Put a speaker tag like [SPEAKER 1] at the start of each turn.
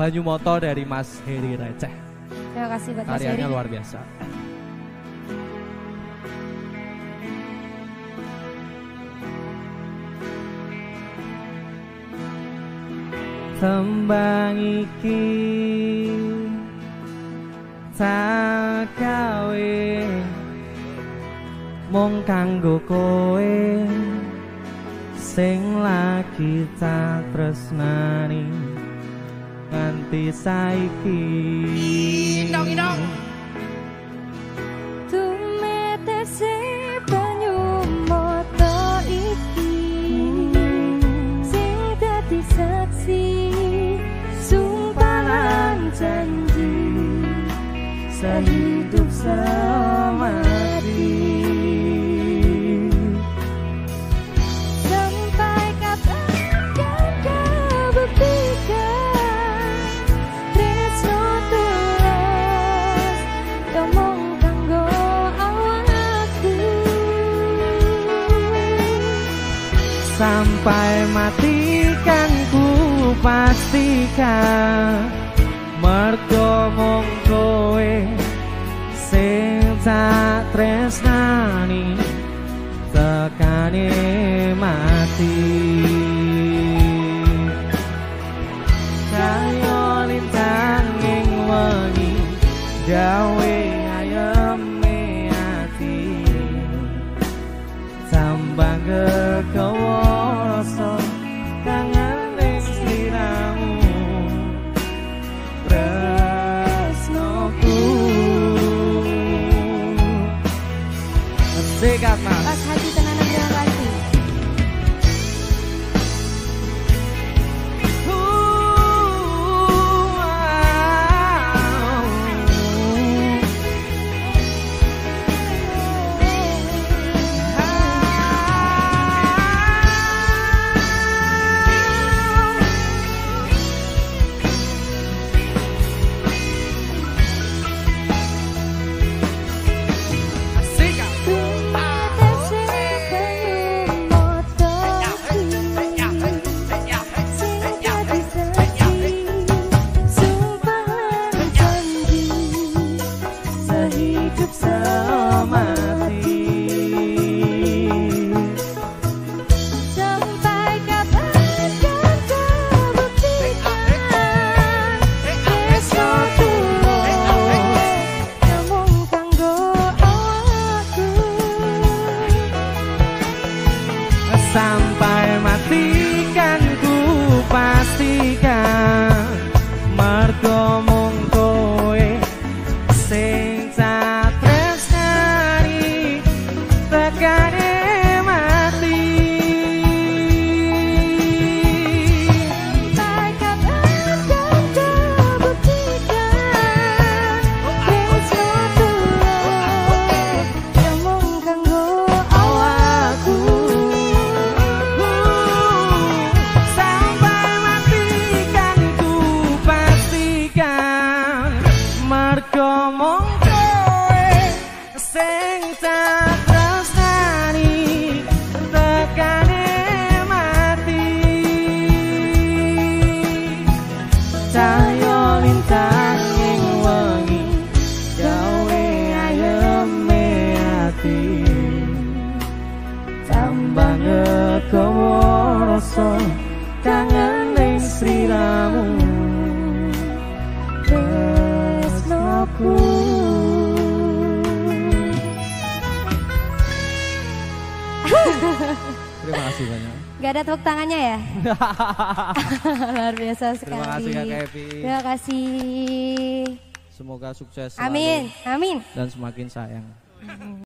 [SPEAKER 1] Banyu Moto dari Mas Heri Receh.
[SPEAKER 2] Terima kasih buat Mas Heri.
[SPEAKER 1] Karyanya luar biasa. Tembang iki tak gawe mung kanggo kowe sing lagi tak tresnani nganti saiki.
[SPEAKER 3] Indong.
[SPEAKER 2] Tumetese banyu moto iki sing dadi saksi sumpah lan janji sehidup semati. Sampai kapan kan kau buktikan tresno tulus ngomong kanggo awakku.
[SPEAKER 1] Sampai mati kan ku pastikan mergo mung kowe sing tak tresnani tekane mati. Kaya lintang ing wengi gawe ayeme ati tambah kegawa rasa kangen ning sliramu tresnoku. Sikat Mas.
[SPEAKER 2] Pas hati tenanan terima kasih.
[SPEAKER 1] Hidup semati.
[SPEAKER 2] Sampai kapan kan kau buktikan tresno tulus ngomong kanggo awakku.
[SPEAKER 1] Sampai mati kan ku pastikan mergo mung kowe sing tak tresnani tekane mati.
[SPEAKER 2] Sampai kapan kan kau buktikan tresno tulus ngomong kanggo awakku.
[SPEAKER 1] Sampai mati kan ku pastikan mergo mung kowe sing tak tresnani tekane mati. Cahya lintang ing wengi gawe ayeme ati tambah ngegawa rasa kangen ning sliramu tresnoku. Terima kasih banyak.
[SPEAKER 2] Gak ada tepuk tangannya ya? Luar biasa sekali.
[SPEAKER 1] Terima kasih Kak Kevi.
[SPEAKER 2] Terima kasih.
[SPEAKER 1] Semoga sukses selalu
[SPEAKER 2] Amin. Amin.
[SPEAKER 1] dan semakin sayang.